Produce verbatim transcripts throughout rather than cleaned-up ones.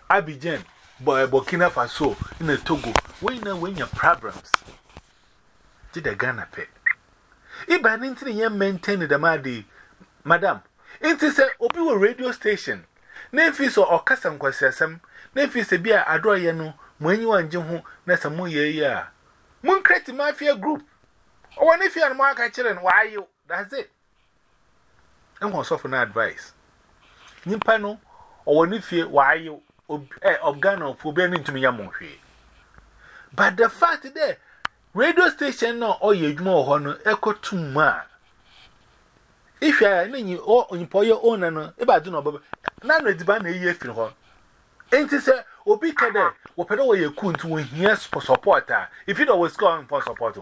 Abidjan, Burkina Faso, in the Togo, when you win your problems. Did a Ghana pay? If I didn't think you maintain the Madi, Madam, it is a Obi radio station. Nefis or Cassam Quasasam, Nefis a beer, Adroyano, when you and Jim, Nasamu ya. Moon create mafia group. Or one if you are more children, why you? That's it. And what's often advice? Nimpano, or one if you, why you, of Ghana for being into me, Yamonshi. But the fact there, radio station no or you more honor echo too much. If you are any or employ your own, and if I do not, none of the band a year from her. Ain't it, sir? Obi Kade, what pedo you couldn't win here for support her if you always going for support.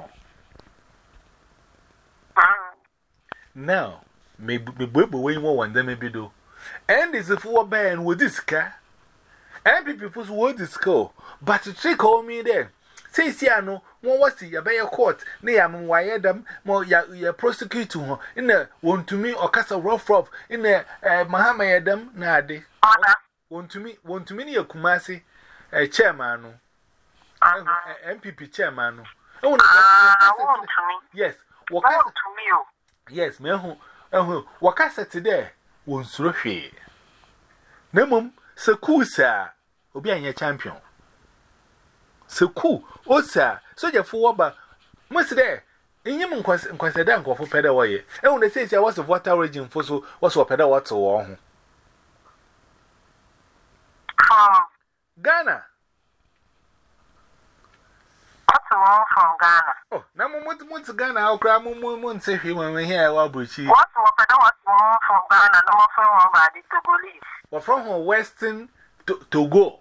Now, maybe we way more than maybe do. And is a four band with this car. And people's word is go, but to trick all me there. Say, Siano, one was the Abaya court, near them, why them, more ya prosecute to her in the one to me or Castle Rough Rough in the Mahama Adam, Nadi. One to me, one to me, your Kumasi, a chairman, M P P chairman. Oh, yes, what to me? Yes, Meho, oh, what I said today won't throw she. Nemum, so cool, sir, will be your champion. So cool, oh, sir, so you're for but most there. In Yemen, consider for pedal way. And when they say I was a water region for so was what pedal water or Ghana. What's wrong from Ghana? Oh, now, what's Ghana? I'll cry moon, say him when here, I'll be cheap. What's wrong from Ghana? No from nobody to police. Or from her Western to go.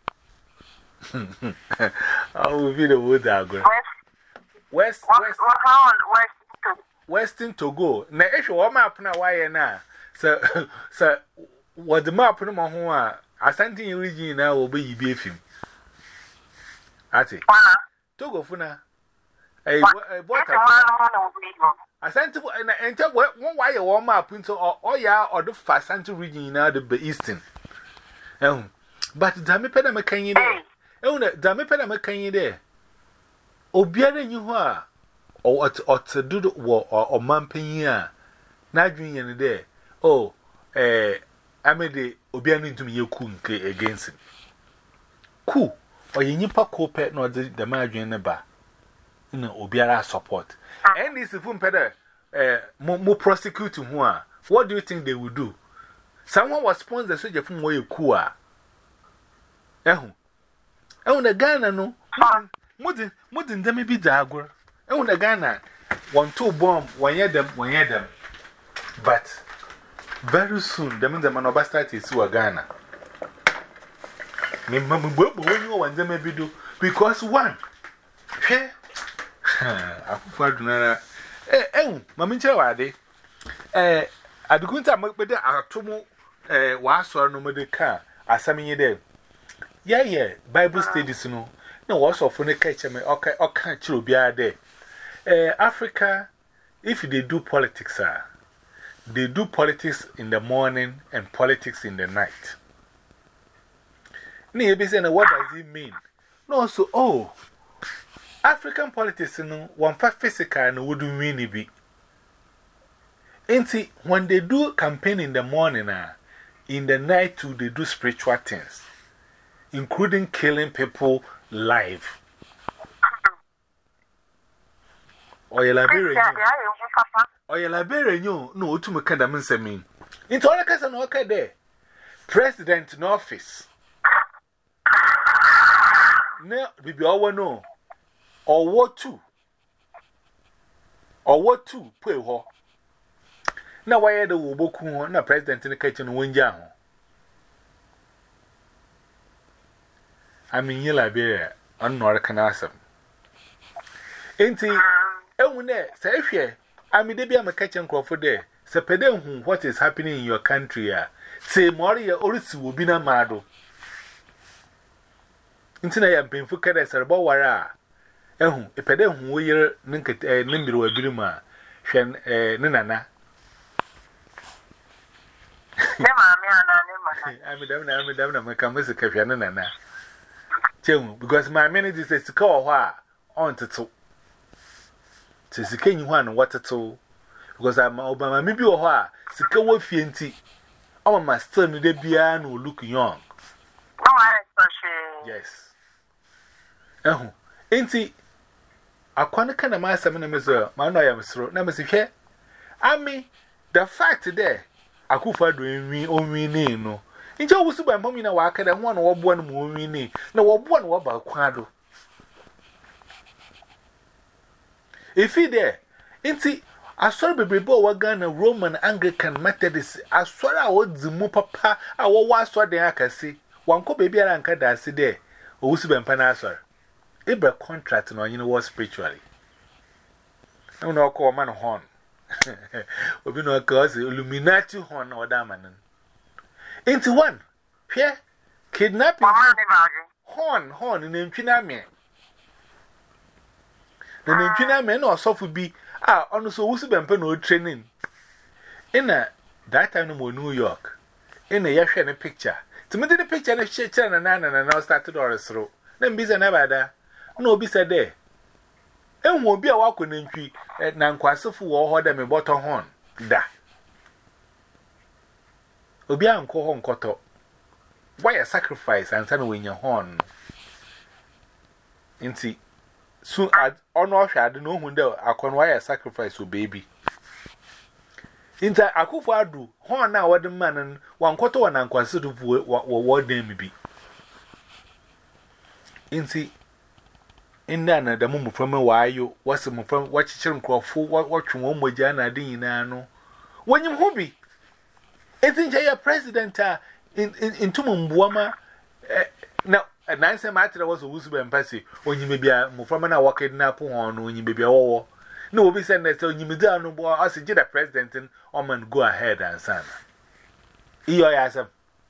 I will be the wood agro. West, West, West, Western to go. Now, if you are map now, why now? So, so, what the map no more who are assenting region now will be beef him. At it. Togo Funa. A boy, I sent to enter one wire warm up into or ya or the fast Santo region now the eastern. Um, but Dammy Pedama can you there? Oh, Dammy Pedama can you there? Obiara you are or what ought to do or Mampania. Not drinking there. Oh, eh, I made the Obiara to me you couldn't against him. Cool. Or you nipa copet nor the margin bar. In Obiara support. And this is from Peter, eh, more prosecute to who are. What do you think they will do? Someone was sponsored the soldier from where you cool. Eh, oh, the Ghana no. Modern, modern, there may be dagger. Oh, the Ghana one two bomb, one year them, one year them. But very soon, the men the man start is to a Ghana. Me, mamma, when you want them maybe do because one. Hey, I prefer to eh, eh, Mamma Chawade. Eh, I do good time with the Atomo, eh, was or no medical car, as some year there. Yeah, yeah, Bible studies, no. No, also for the catcher, me, okay, or can't you be there? Eh, Africa, if they do politics, ah, they do politics in the morning and politics in the night. What does it mean? No, so, oh, African politics, no, one fat physical and wouldn't really be. And see, when they do campaign in the morning, uh, in the night, too, they do spiritual things, including killing people live. Or your Liberian, or your Liberian, you know, to make a diamond mean. Into all the case and okay there. President in office. No, baby, all no. Or what two? Or what two? Pay ho. Now, why are the Woboku, no president in the kitchen window? I mean, you Liberia, unrecognizable. Ain't he? Oh, there, say, if you, I mean, they be a kitchen crop for there. Say, Pedem, what is happening in your country? Say, Moria, or will be a mado. Intina ya painful kada sarba wara ehu epede hu woyere ninket eh nimbiro abirima hwen eh nenana ne maame ana ne I'm a damn, I'm a damn, I'm a camus, a capian, and Jim, because my minute is a call on to two. Tis the king one, what at all. Because I'm Obama, maybe or why, Sika wolf fienti. Our master, the piano look young. Yes. Oh, ain't he? I can't kind of my seven measure, my no, I am through. Never see here. I mean, the fact there, I could find me only no. In Joe was by Momina Waka and one or one movie, no one about Quado. If he there, ain't he? I saw baby boy wagon a Roman Anglican Methodist. I saw I would the mo papa. I will watch what they can see. One co baby and cat that see there. Who was been panasser. Ibra contract no, you know what spiritually. No, no, call man horn. We no cause Illuminati horn or damanin. Into one. Pierre kidnapping horn, horn in Impina me. The Impina men or soft would be. Ah, honestly, who's been no training? In a that time in New York, in a Yashan picture. To me, the picture and a shit and an and now started or a throw. Then be a never there. No, be said there. And won't be a walk in entry at Nanquasafu or them a bottom horn. Da. Obia and call home coto. Why a sacrifice and send away your horn? Inti. Soon I don't know when I can wire sacrifice to baby. Inter Akufa do, horn now what the man and one quarter one and consider what they may be. Inti in Nana, the moment from a why you was some from what children call full what watching one with Jana Dinano. When you hobby, I think you're president in in Tumumbuama now. And I say, matter was a woozy and passy when you may be a Mufamana walking up on when you may be all. No, we send that so you may down no more. I suggest a president and Oman go ahead and son. Eoyasm.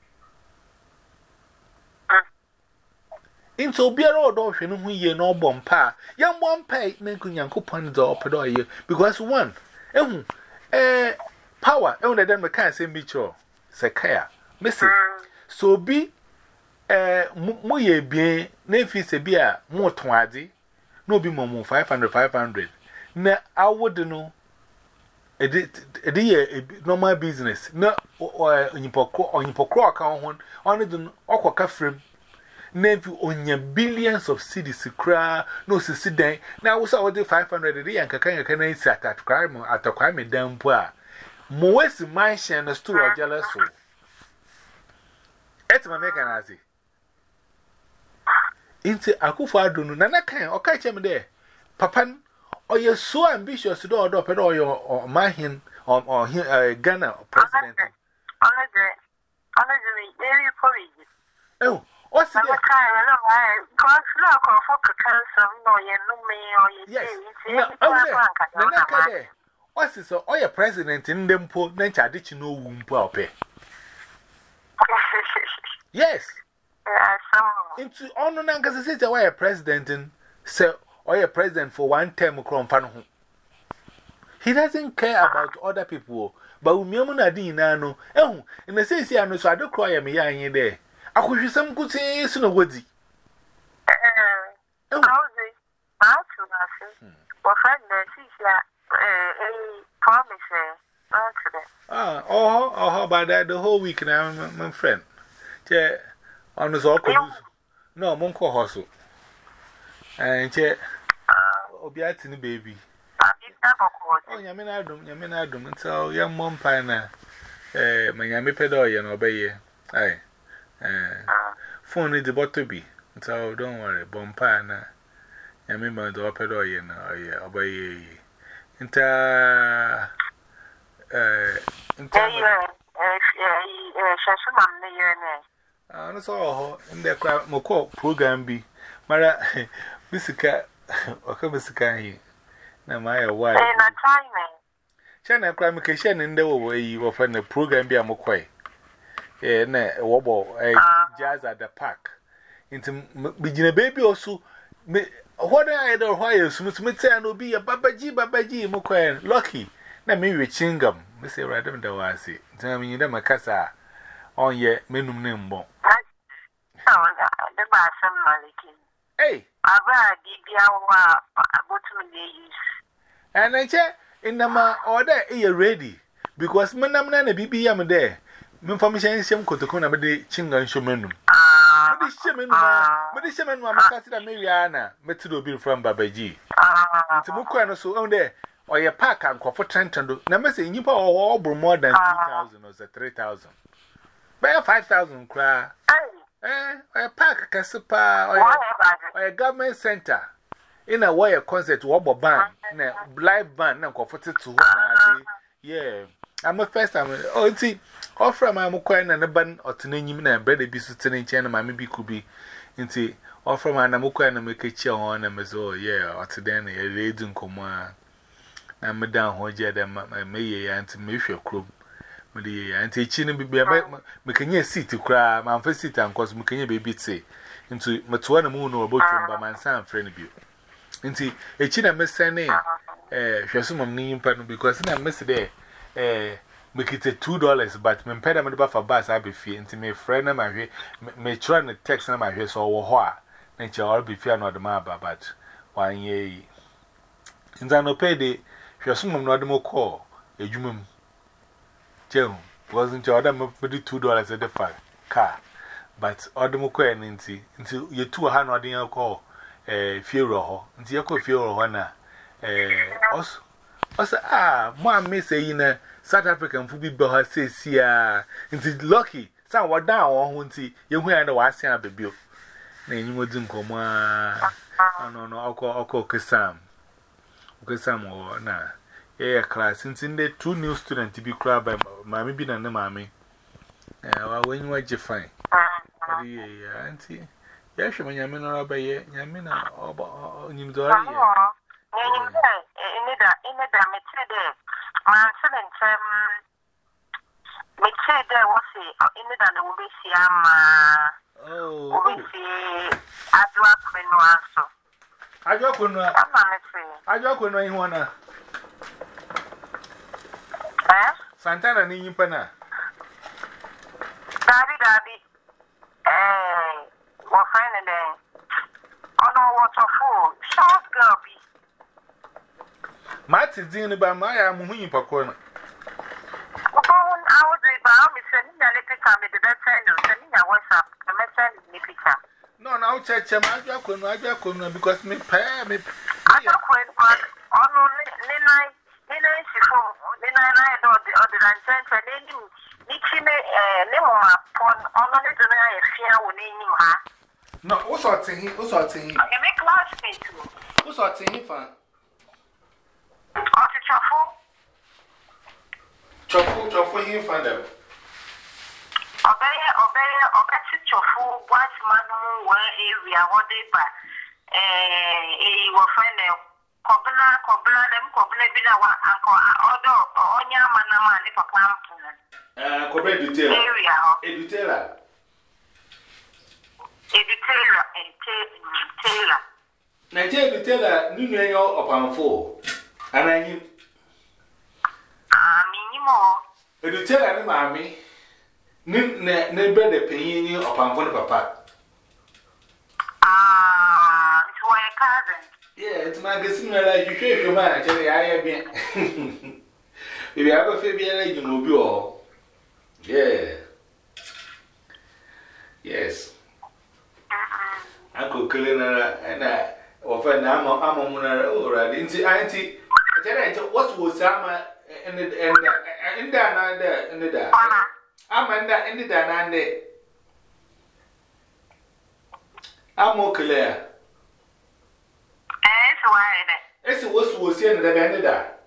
Into beer or dolphin, who ye no bomb pa. Young one pay, making young coupons or pedoy because one. Eh, eh, power, only them the can't say me cho. Sakaya, Missy. So be. Eh, moye bien, nefi se bia, more twadi, no be more five hundred, five hundred. Na, I would know a dear normal business. No, or in Pocro account one, only the Aqua frame. Nevi on your billions of cities to cry, no sissy. Now was our five hundred a day and Kakanga can sat at crime at a crime down poor. Moes my share and a stool of jealous soul. It's my mechanic. Into Akufa do nana can or catch him there. Papan, or you're so ambitious to do or drop it or your or my hin or or Ghana president. Oh, what's the yes, what's this? Or your president in them poor nature did you know womb pay? Yes. Into honor Nankas is why a president in say or a president for one term crom fan. He doesn't care about other people, but we Mumuna Dinano. Oh, in the sense, I know so I don't cry me in there. I wish you some good say soon a woody. Oh, ah, oh, oh, how about that the whole week now, my friend? Yeah. On the Zorko, no, Monko Hustle. And yet, Obiatin baby. Oh, Yaminadum, Yaminadum, and so young Mom Pina, eh, my Yami Pedoy and obey. Aye, eh, phone is about to be, so don't worry, Bompana, Yamima do Pedoy and obey. Inter, eh, inter. I don't know in the crowd, Moko program be. Mara, Missika, or Kabisika here. Now, my wife. China Cramication in the way you often the program be a Mokway. Eh, ne, wobble, a jazz at the park. Into begin a baby also. What I don't why Smith Smith will be a babaji, babaji, Mokway, lucky. Now, maybe Chingam, Mister Radam Dawasi. Tell me, you know, my casa. on ye menum name bon. The Bassam Maliki. Hey, I've had Dibia about two days. And I check in the ma order, you're ready. Because Manam Nana B B am there. Information Shem Kotokuna Medi Chingan Shomenum. Medi Shemen, Medi Shemen, Mamma Catina Mariana, Metido Bill from Babaji. It's a Mukano so on there. Or your pack and for Trenton. Never say you all more than two thousand or three thousand. Buy five thousand cry. Eh, or a pack, Cassipa, or a government center. In a way, a concert, wobble band, live band, and comforted to one. Yeah, I'm a first time. Oh, see, offer my Mukoyan and a band or to name and bread a biscuit in China, my maybe could be into offer my Namukoyan and make a chair on them as well. Yeah, or to then a lady in Coma. And Madame Hoja, and may and to make your club. And teaching be a making a seat to cry, my first seat and cause Mukanya baby say into Matuana Moon or Botum by my son, friend of you. Into a china miss Sane, eh, Shasum of Nim Pan because I miss there, eh, make it a two dollars, but when Pedam for bus, I be fee into my friend and my way, may try to text on my face or what, nature all be fair not the mabba, but one ye. In Zanopede, Shasum of Nodimo call, a human. Jim wasn't your other maybe two dollars at the car, but order Muko and Ninty until you two hundred in your call, a funeral, until you could feel one. Eh, also, also, ah, one may say in a South African food bill says, see, ah, into lucky, some were down on Hunty, you hear the was saying, baby. Then you wouldn't come on. No, no, I'll call, I'll call Kassam. Kassam or nah. Yeah, class, since in the two new students to be cried by Mammy Bin and the Mammy. Uh, when you are fine. Yeah, auntie. Yes, when you're in by Yamina or you do. In the Matilda, my son and Sam Matilda was in the Dana will be Siama. Oh, we see Adwa Quinoaso. I joke when I joke when I want to. Santana ni pana. Daddy, daddy. Eh, we're finding them. Oh no, what's a fool? Short girl be. Matty Dini by my am who you pakona. Oh, I would be bound me sending a little time with the best friend and sending a WhatsApp. A message in the picture. No, no, church, I'm not going to because me pay me. I don't quit, but on Nina. Nina, she from Nina, I know the other than Santa. They knew Nichime, Lemma, upon honor to a fear when they knew her. No, what's what thing? What's what thing? I make classmates. What's what thing? Fan. Oh, to Chaffo? Chaffo, Chaffo, you find them. Obey, obey, obey, Chaffo, what man, where area, what they buy. Eh, you will find them. Kobla, Kobla, them Kobla, Bina, Uncle, Odo, Onya, Manama, Lipa Camp. Ah, Kobla, detail. Area, Edutella. Edutella, and Taylor. Nigeria, Edutella, New York upon four. And I knew. Ah, minimo. Edutella, and mammy. Neighbor, the penny upon four, papa. Ah, it's why a cousin. Yeah, it's my guessing like you shake your mind. Actually, I have been. If you have a Fabian, you will be all. Yeah. Yes. Uncle Culina and I offer an arm already. Auntie, Auntie, what was Sama and the and there and the Amanda and the Danande. I'm okay. It's what was saying that I ended that.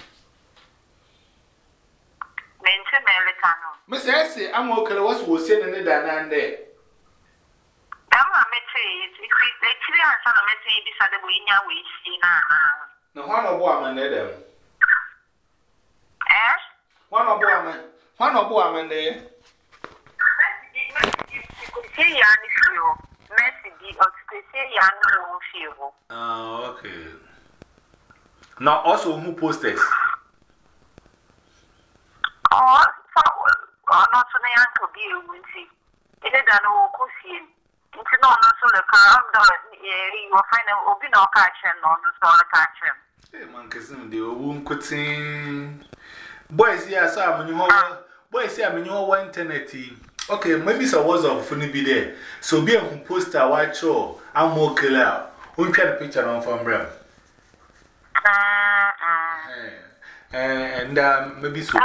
Miss Essie, I'm okay. What was saying in the Danande? No, one of woman, Adam. Eh? One of woman, one of woman there. Oh, okay. Now, also, who posted? Oh, not to the uncle, Obusi. It's not so the car, you will find a Obino catcher, no, so the catcher. Hey, man, cousin, the womb cutting. Boys, yes, I'm in your boys, I'm in your internet. Okay, maybe some was of funny be there. So be a poster, white show, I'm more killer. Who can a picture on from Bram? And um, maybe so.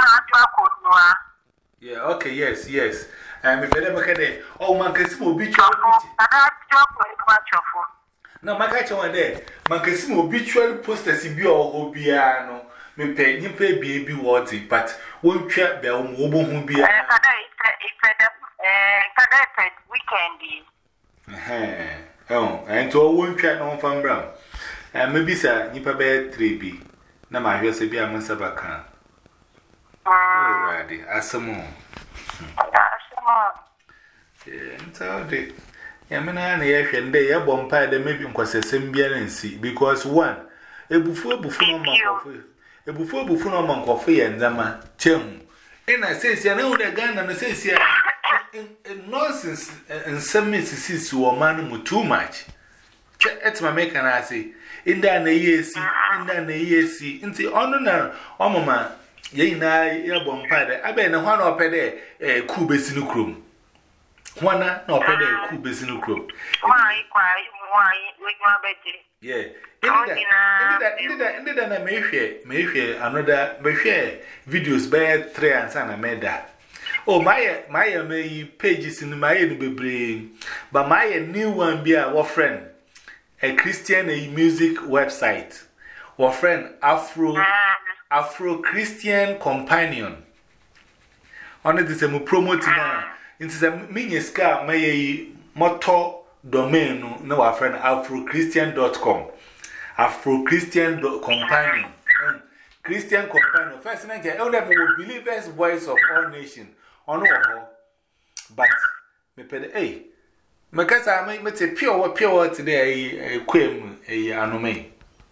Yeah, okay, yes, yes. And if I never get it, oh, man, can see obituary. No, my catch one day, man, can see obituary posters in your Obiano. Me pay, you pay baby worthy, but won't trap bell mobile who be a weekend. Oh, and to a won't trap on from Brown. And maybe, sir, you pay three B. Now, my house be a Mansabaka. Oh, ready, as some more. And so they, Yamana, and they are bumpy, they may be because a symbiancy, because one, a before before a before before monk of fear and Zama, Chum. And I say, I know the gun and I say, nonsense and some missus who are man too much. That's my make and I say, in the A C, in the A C, in the honor, oh, mamma, ye na ya bompade, I been a one or pede a cubes in the crum. One no pede a cubes in the crum. Why, why, why, with my betty? Yeah, and then I may share, may share another, may share videos by three and son. I made that. Oh, my, my, may pages in my brain, but my new one be our friend. A Christian a music website. Our friend Afro Afro Christian Companion. On it is a promoting now. It is a mini scar, my motto domain. No, our friend Afro Christian dot com. Afro Christian Companion. Christian Companion. First, I can only believers' voice of all nations. On all, but me pay hey. Because I make a pure pure today, a quim, a anome.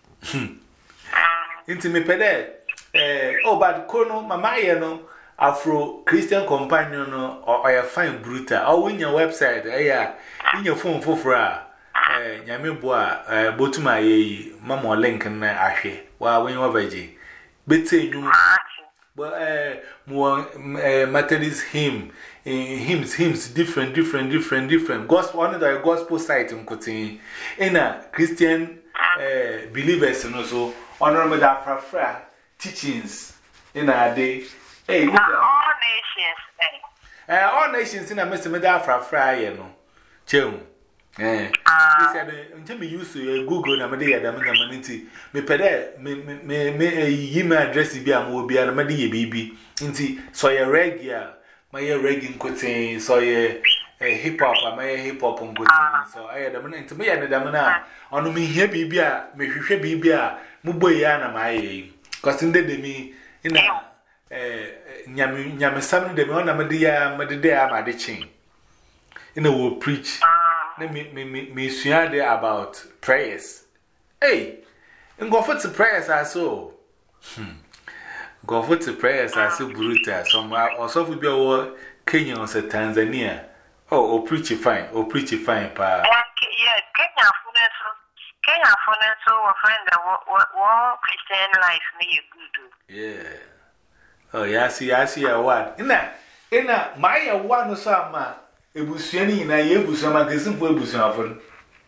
Into me pede. Oh, but Kono, Mamma, no, Afro Christian Companion or a fine bruta. Oh, in your website, eh, in your phone for fra, eh, Yamibua, eh, Botuma, eh, Mamma Lincoln, Ashe, while when you are veggie. Betty, you, well, eh, more Methodist hymn. Hymns, hymns, different, different, different, different. Gospel, one of the gospel site in Kotin. In a Christian believers, and also honorable that fra teachings in a day. Hey, all nations, eh, all nations in a Mister Medafra fra, you know. Chum. Eh, he said, until me used to Google, and Madia, the Manity, me pede, me, me, me, a email address, be a movie, and a Madia baby, into so a regular. My reggae quoting, so a hip hop, I may hip hop on quoting, so I had a minute to me and the Damana. On me here be beer, me should be beer, Muboyana, my cause in the me in a Yamisam de Mona Madia, Madea, my ditching. In a will preach, let me me swear there about prayers. Hey, and go for the prayers I saw. Hmm. Go for the prayers are so brutal. Somewhere also will be over Kenya or Tanzania. Oh, or preach fine, or preach fine, pa. Yeah, Kenya for that. Kenya for that, so a friend, what Christian life may good. Yeah. Oh, yeah, I see, I see a one. In that, in that, my one or some, it was any in a year with some magazine for Busan.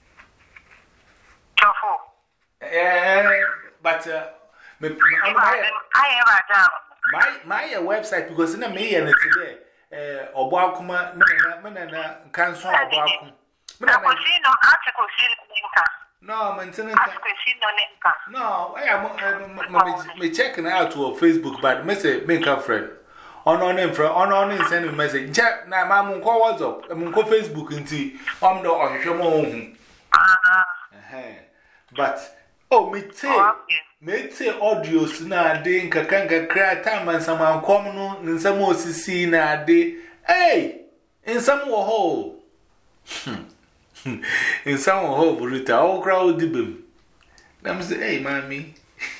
But, uh, I ever down my my website because in a me and today, eh, Obakuma, Menana, Canson, Obakum. No, maintenance. No, I am checking out to Facebook, but message make a friend. On on him for on on him send a message. Check now, Mamma, call what's up. I'm go Facebook into I'm the on Shamon. But oh, me tell. Me say audios na de nkakanga kra time and some come no nsam osisi na de hey nsam wo ho nsam wo ho buruta o kra o dibem na me say hey mami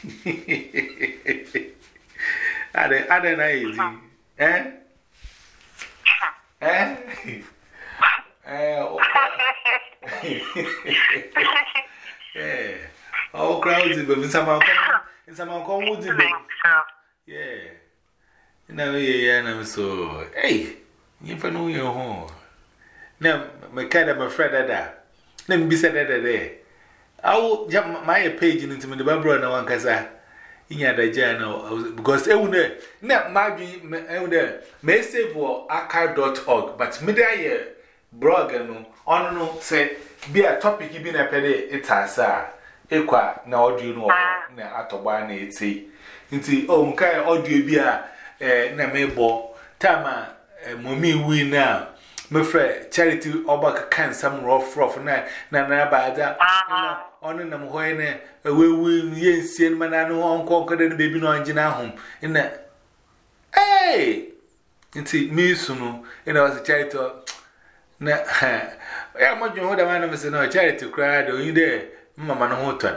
ade ade na easy eh eh Yeah. Oh, crowds, but some of them would be. Yeah. No, yeah, and I'm so. Hey, you know your home. Now, my cat, I'm afraid of that. Let me be said that day. I will jump my page into the Barbara and one casa. In your journal, because I would not maybe may save for archive dot org, but midday blog and on no say be a topic you been a penny, it has a equa now do you know at a one eighty. Into oh, Mkai audio be a Namebo Tama Mummy we now. My friend, charity Obaka can some rough rough na na bada on in them when we will yes, see manano on conquered baby no engine home in that. Hey, into me soon, and I was a charity. Na, I'm not what a man of no charity cried or you there, Mamma Hotan.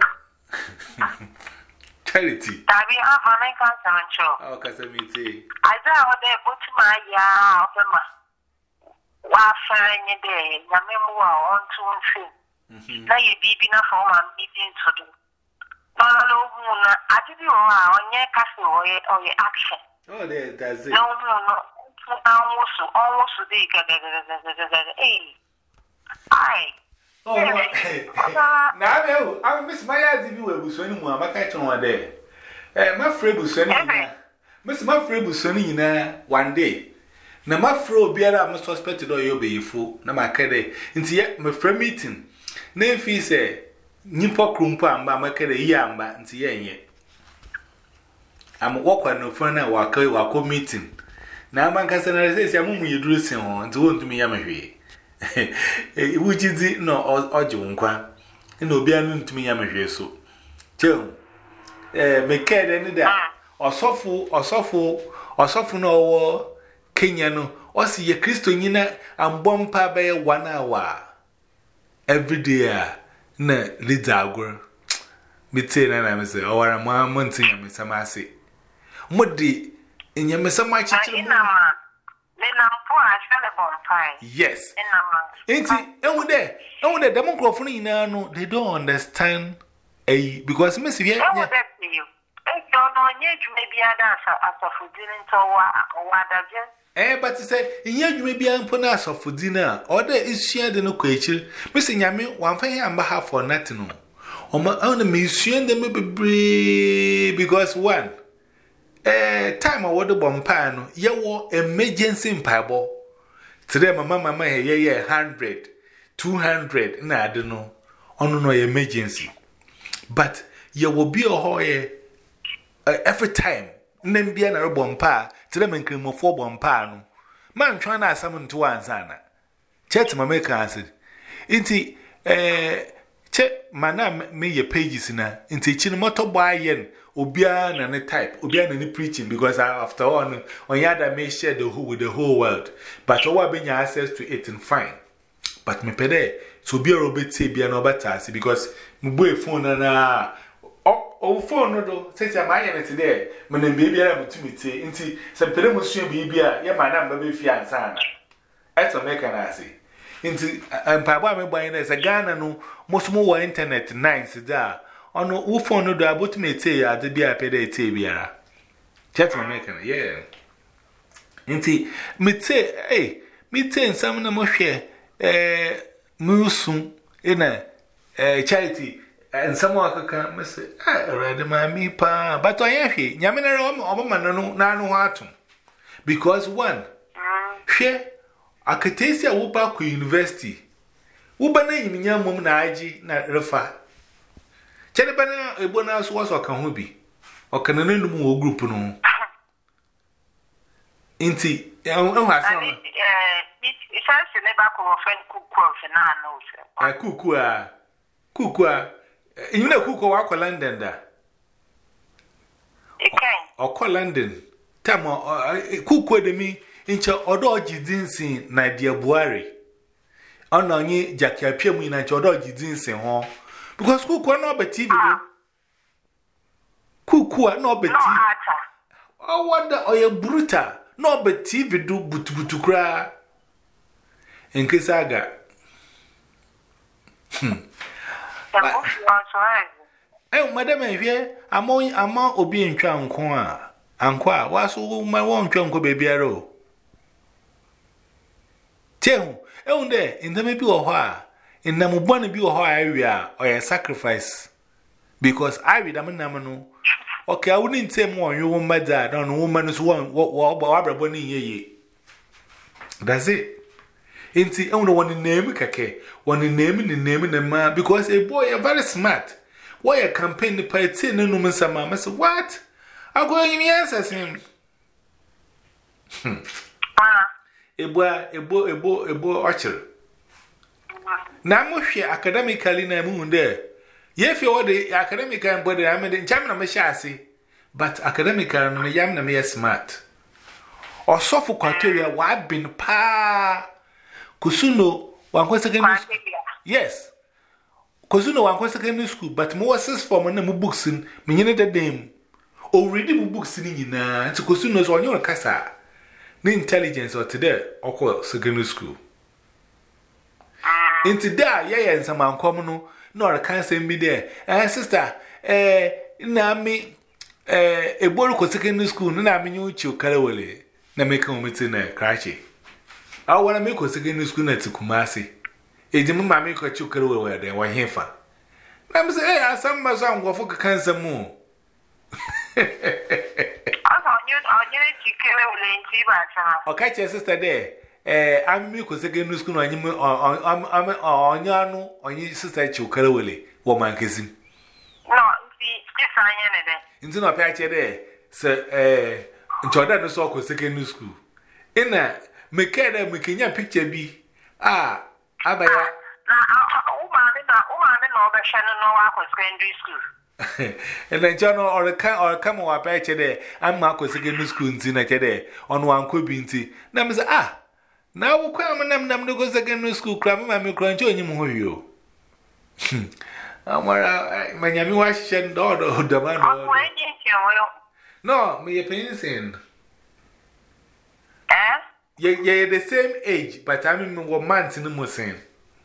Charity. I be half a man cancer show. Oh, Casamity. I saw what they put my ya of them. Waffling a day, Yamimua on two and three. Now you be enough for my meeting to do. No, no, no, I did you on your castle or your action. Oh, there, that's it. No, no, no. Almost, almost a day. Aye. Oh, now I miss my idea. You were swimming one, I catch on one day. My friend was swimming. Miss my friend was swimming one day. Na ma fro biara am suspect do yo be fu na ma kede nti ye me fra meeting na efi se nyipo krumpo amba ma kede yi amba nti ye enye am wokwa no fro na wa kai wa ko meeting na ma nka se na se se amumu yeduru sin ho nti won tumi ya mahwe e wujizi no oje nkwa na obi anu ntumi ya mahwe so chem eh me kede ni da osofu osofu osofu no wo Kenya no, or see a Christo Nina and Bompa by one hour every day. Na leads our girl. Mitain and I say, or a month in Miss Amasi. Muddy in your Miss Amachi. Yes, ain't it? Oh, there, oh, the Democrat, they don't understand. Eh, because Miss Via. Don't know yet, maybe I dance after for dinner or what I just. Eh, but to say, in you may be unpronounced for dinner, or there is shared in a quacher. Missing Yami, one thing I'm behalf for nothing. Or my own mission, they may be brave because one. Eh, time I water bomb pan, ye war emergency in Pabo. Today, my mamma may hear ye hundred, two hundred, and I don't know, on no emergency. But ye will be a hoy every time. Name be an bomb pa. To them and cream of four bomb pan. Man, trying to summon to one sana. Chet my make answered. Inti, eh, check mana me your pages in a inti chinimoto by yen, Obian and a type, Obian and the preaching, because after all, on yada may share the whole with the whole world. But all being access to it and fine. But me pede, so be a robot say be an obatasi because my boy phone and ah. Oh, phone no, since I'm my today, when the baby I'm to meet, into some pedestrian baby, yeah, my number be fiancana. That's a mechanism. Into and Papa buying as a Ghana no, most more internet nice there. On no phone no, about me say, I'd be a pede tabia. Chat my mechanic, yeah. Into me say, hey, me ten some of my eh, Musum in a charity. And someone can say, I read my me pa, but I am here. Yamina or man, no, no, because one, share a Catesia Wupaku University. Uba name in young woman, I G, not refa. Chelibana, a bonus was or can be, or can a new group no. Inti, oh, has it's actually never come friend cook, and I know, sir. I cook, cook. You know, cook or walk London da. Or call London. Tamo, cook with me inch or dodgy dinsing, na dear Buari. On on ye, Jackie appear me at your dodgy dinsing home. Because cook are not but T V. Cook are not but T V. Oh, wonder or your bruta, not but T V do but to cry. In case I got Eh, madam, here, I'm on among Obi and Chang Kwa. And Kwa, was my one Chonko baby arrow. Tell, oh, there, in the maybe or why, in the Mubana be or area or a sacrifice. Because I read a man. Okay, I wouldn't say more, you won't matter, I don't know, woman is one, what, what, what, what, ye. That's it. Ain't the only one in name, Kake, one in naming the name in the man, because a boy are very smart. Why a campaign the party no no Mister Mamma said, what? I'll go in the answers him. Hm. A boy, a boy, a boy, a boy, archer. Now, Mushy academically, na moon there. Ye feel the academic and body, I made in Chamina Machassi, but academic and yam me smart. Or Sopho criteria, what been pa Kusuno, one was again. Yes. Kusuno, one was again in school, but more says for my books in Minina the name. Already books in Yina, to Kusuno's on your casa. No intelligence or today, or call secondary school. Into there, yea, and some uncommon, nor I can't send me there. And sister, eh, Nami, eh, a boy was secondary school, Nami knew you, Caraway. Na make home it's in a crashy. I want to make a secondary school at Kumasi. A demon mammy got you carry where they were here for. I'm saying, I some my son go for cancer moon. I'll catch your sister there. Eh, I'm make a secondary school on you on Yano on your sister at you carry woman kissing. No, see, I am into no patch there, sir, eh. Jordan no so ko secondary school. Ina me kede me kenya picture bi. Ah, abaya. Na o ma me na o ma me na obehwe no no wa secondary school. And then John or can or come wa picture there. Am ma ko secondary school nti na kede ono anko bi nti. Na me say ah. Na wo kwa am nam nam no go secondary school kra me ma me kra nti onyim ho yo. Amara manyami wa hye ndo do do man do. No, me a pencil. Eh? Ye ye the same age, but I mean one month in the musin.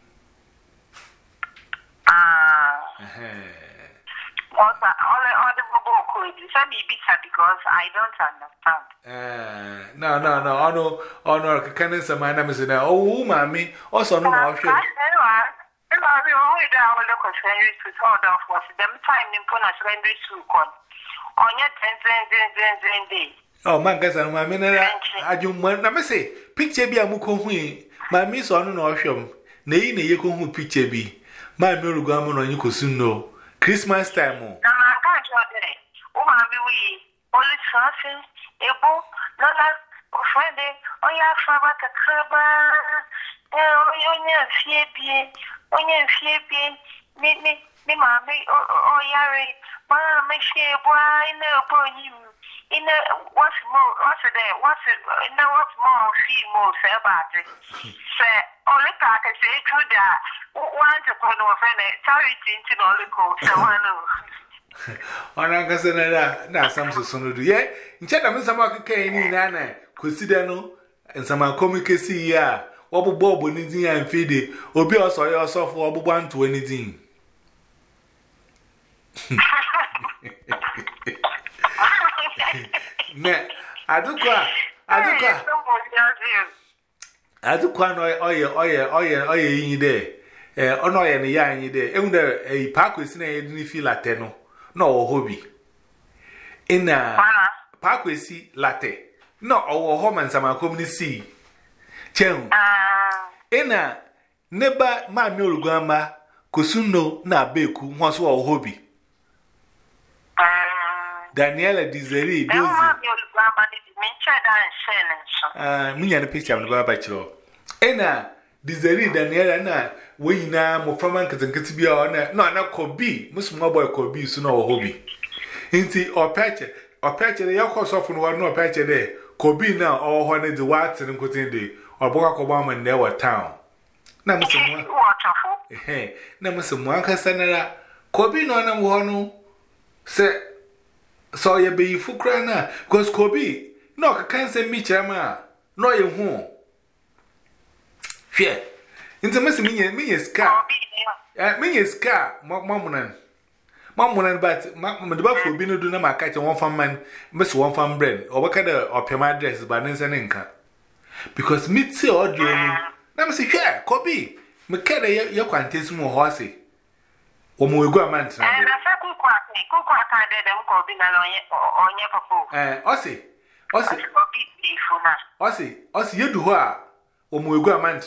Ah. Also, all all the bubble could you say me bitter because I don't understand. Uh no no no I know I know can some my name is now. Oh mommy, also no more sure. I will always down look at secondary school hold on for them time in Pona secondary school con. On your ten, ten, ten, ten day. Oh, man, guess I'm a minute. I do want to say, picture be a muko, my miss on an ocean. Nay, nay, you can picture be. My mirror gammon on you could soon know. Christmas time. No, I can't go there. Oh, I'm we only something, a book, no, no, Friday, oh, yeah, Father, the crabber, oh, you're fear, oh, you're fear, me, me, me, mammy, oh, yeah. Ma, make sure why no upon you. In a what's more, what's there, what's it, no, what's more, see more, say about it. Say, only I can say true that one to go no offend, sorry, to all the code, so I know. On a cousin, now some so do ye. In Chatham, some of Kane, Nana, consider no, and some comic see ya, Wobble Bob, anything and feed it, or be also yourself for one to anything. Ne, I do qua, I do qua. I do qua no oye oye oye oye in there. Eh, ono ye ne ya in there. E there a park with na ye didn't feel latte no. No hobby. In a park with see latte. No, our home and some community. Chen. In a neighbor, my mule grandma, Kusuno na beku, was our hobby. Daniela Dizeri, does Ah, me and a picture of the bachelor. Ena, Dizeri, Daniela, na, we na, more from Uncle and Catibia, no, not could be, Miss Mobile could be soon or hobby. Inti or patch, or patch the Yoko often one no patch there, could be now or one of the Watts and Cotindi, or Barack Obama in their town. Now, Mister Hey, now, Mister Mwanka Senara, could be no one, say. So you be full crana, because Kobe, no, I can't say me, Chama, no, you won't. Fear. Into Miss Me, me is car. Eh, me is car, Mamunan. Mamunan, but Mamma for being do not catch one from man, Miss one from bread, or what kind of my dress, but an inca. Because meat say or dream. Let me see, yeah, Kobe. McKenna, your quantities more horsey. Or more go a man. And I said, Cook, Cook, I can't let them call being on your papa. Eh, Ossie, Ossie, Ossie, Ossie, you do her, or more go a man.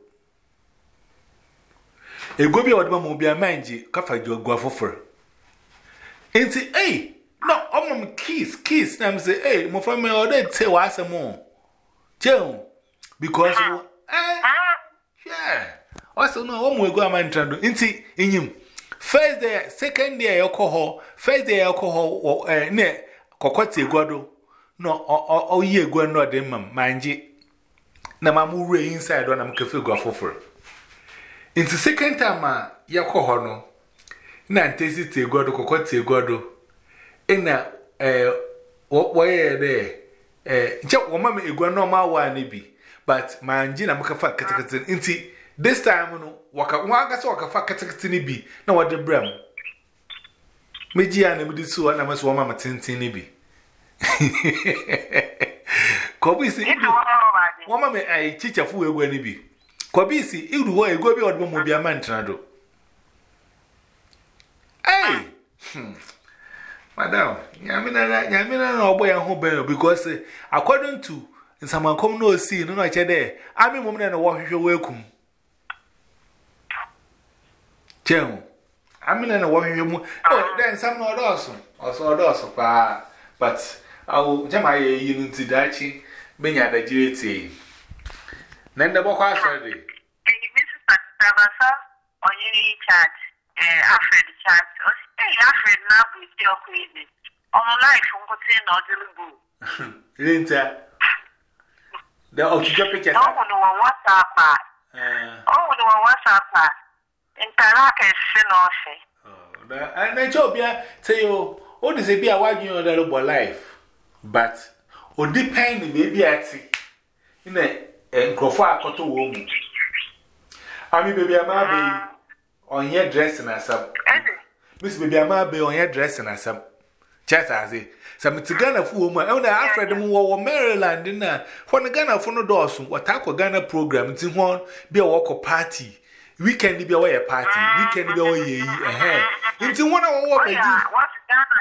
A go be old mamma will be a mangy, Caffa, your guaffo. And say, eh, no, I'm kiss, kiss, and say, eh, my family or they say, why some more? Joe, because, eh, yeah, also no one will go a man trying to inti in him. First day, second day alcohol, first day alcohol, or eh, ne, cocotte guado, no, or ye go no demon, mind ye. Na mamu re inside when I'm cafe guaffo. Into second time, Yakoho no. Nantesi te guado, cocotte guado. Ina, eh, what way there? Eh, Jack, woman, a guanoma one be, but my engine, I'm a fat catechin. Inti, this time, no, waka waka so waka fat catechin be, no what the bram. Mejian, and so and I must want my tintin be. Cobisi, woman, I teach a fool when he be. Cobisi, you do a go be old woman be a man trado. Hey, Madam, Yamina, Yamina, no boy and home because according to someone come no see, no, I there. I mean, woman and a wash your welcome. Jem, I mean, and a wash your oh, then some not awesome, also awesome, but I will jam my unity dachi, being at the G T. Then the book was ready. On your chat, Alfred chat, hey, Alfred now with your crazy. On life, on what's in or the Linta. The Okiga picture. Oh, no, what's up? Oh, no, what's up? In Taraka, Sinoshi. And I told you, say, oh, what is it be a wide you know life? But, or depend maybe at sea. In a Grofa Coto woman. I mean, baby, I'm a on your dress and as up. Miss Baby, I'm a on your dress and as up. Chat as it. Some to Ghana for woman, only after the war Maryland dinner. For the Ghana for no doors, what I call Ghana program, it's in one be a walk of party. We can be away a party, we can be away a hair. Into one hour walk. What's Ghana?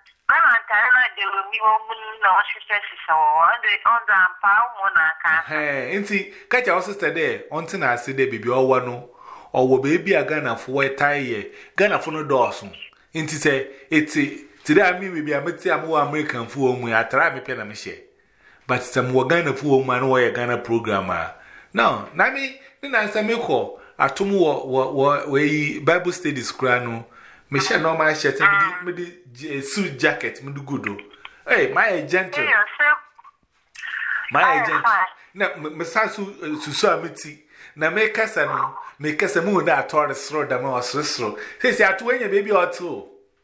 Hey, inti, catch our sister there, until I see the baby or one or baby a Ghana for a tie, Ghana for no Dawson. Inti say, it's today I mean, maybe I met a more American fool when I try me pen a machine. But some more Ghana fool man or a Ghana programmer. No, Nami, then I say, me call, I told me what way Bible studies crano. Michelle, no, my shirt, and suit jacket, me do good. Hey, my agent, my agent. Now, Massasu Susamiti, now make us a make us a moon that tore the throw the mouse. So, says, I twenty a baby or two.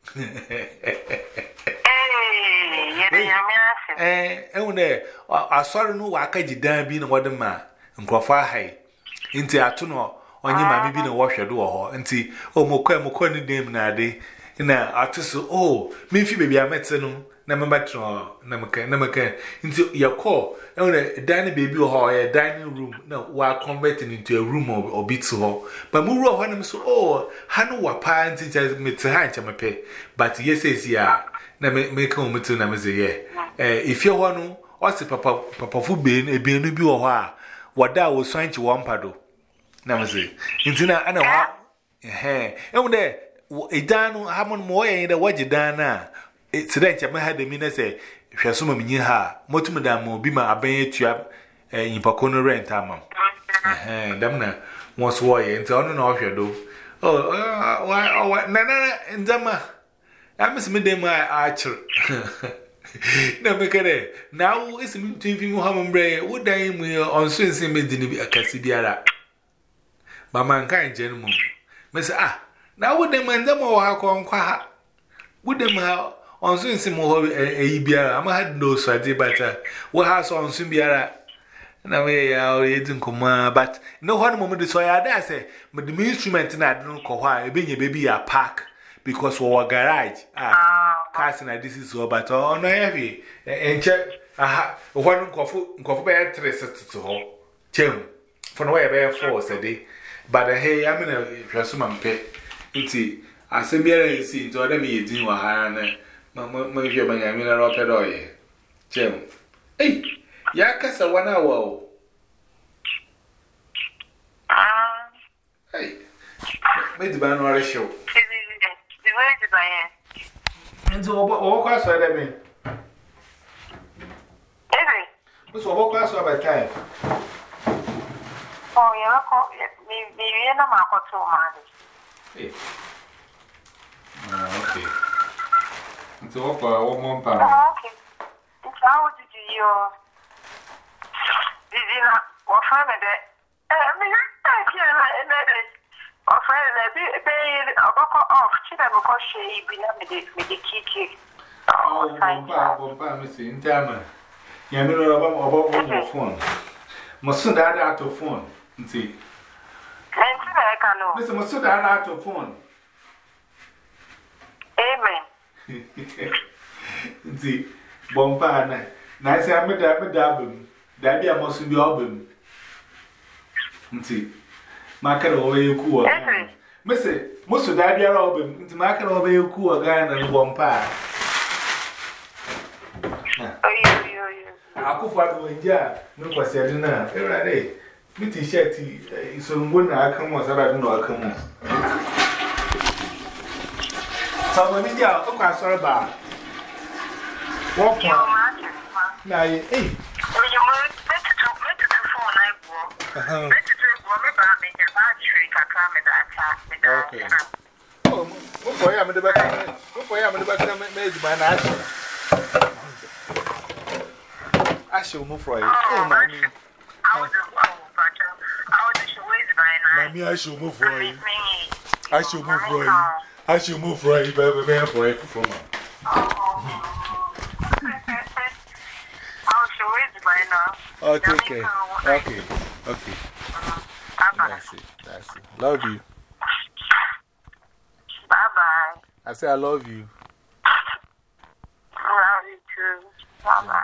Eh, and there, I saw no Wakaji Dan being what the man, and Grofa High. Into Atuno. On your mammy being a washer door, and see, oh, Moka Mokoni name nade. Na artist, oh, me baby, I met no, Namamatron, Namaka, Namaka, into your call, only a dining baby or a dining room, no, while converting into a room or bits hall. But Muro, when I'm so, oh, Hanu were parents, it has made to hanch my pay. But yes, yes, yeah, make home to Namaze. If you want to, what's the papa, papa for being a being a be or what that was trying to one paddle. Namaze. Intina, I know how. Eh, and there, a dan, Hammond more in the what you done now. It's that I had the minute say, if you're some in her, Motumadam will be my abay trap in Pacono rent, Tamam. Eh, Damna, once warrior, and on and off your door. Oh, why, oh, what, Nana, and Dama. I miss me, my archer. Now, make it. Now, it's me to be Mohammed Bray. Would I will on Swiss in a Cassidiara? But mankind, gentlemen. Miss Ah, now would the man them or how come quack? Would them how on Swiss in more a beer? I had no sweaty butter. What has on Symbiara? na we are eating kuma, but no one moment is so I say, but the instrument in I don't call why, being a baby a park because we were garage. Ah, casting a this is so, but oh, no heavy. And check, aha, one coffee, coffee by a trace to home. Chem, for no way bear force a day. But hey, I'm in a Rasuman pet. It's I say, Mary, see, to other me eating or higher. Mamma, my dear, my Amina Rocket oil. Chem, hey. Ya kasa wana wa. Ah. Hey. Me di ba no are show. Di wa di ba ye. Nzo obo obo kwa so da me. Ebe. Nzo obo kwa so ba time. Oh, ya ko mi mi ye na ma ko to ma ni. Eh. Ah, okay. Nzo obo obo mo pa. Ah, okay. How did you Dizina, or find it. I mean, I can't let it. Or find it a bit off. She never called she be with the key. Oh, Papa, Missy, in time. You know about my phone. Must that out of phone. See, Mister Must that out of phone. Amen. See, Bompana. Nice, I'm a dabble. Daddy, I must be album. See, Market over you cool. Missy, most of Daddy album into market over you cool again and one pa. I could find one jar, no question dinner. Every day, Mitty Shetty, so when I come was about no come on. Some of India, oh, I saw a bar. Walk on. Now, eh. Okay. Oh, what boy am I the back? What boy am I the back? I made my national. I shall move for you. Oh, mammy. Mammy, I shall move for you. I shall move for you. I shall move for you, baby, man, for you. Okay, okay, okay, okay. That's it, that's it. Love you. Bye bye. I say I love you. Love you too. Bye bye.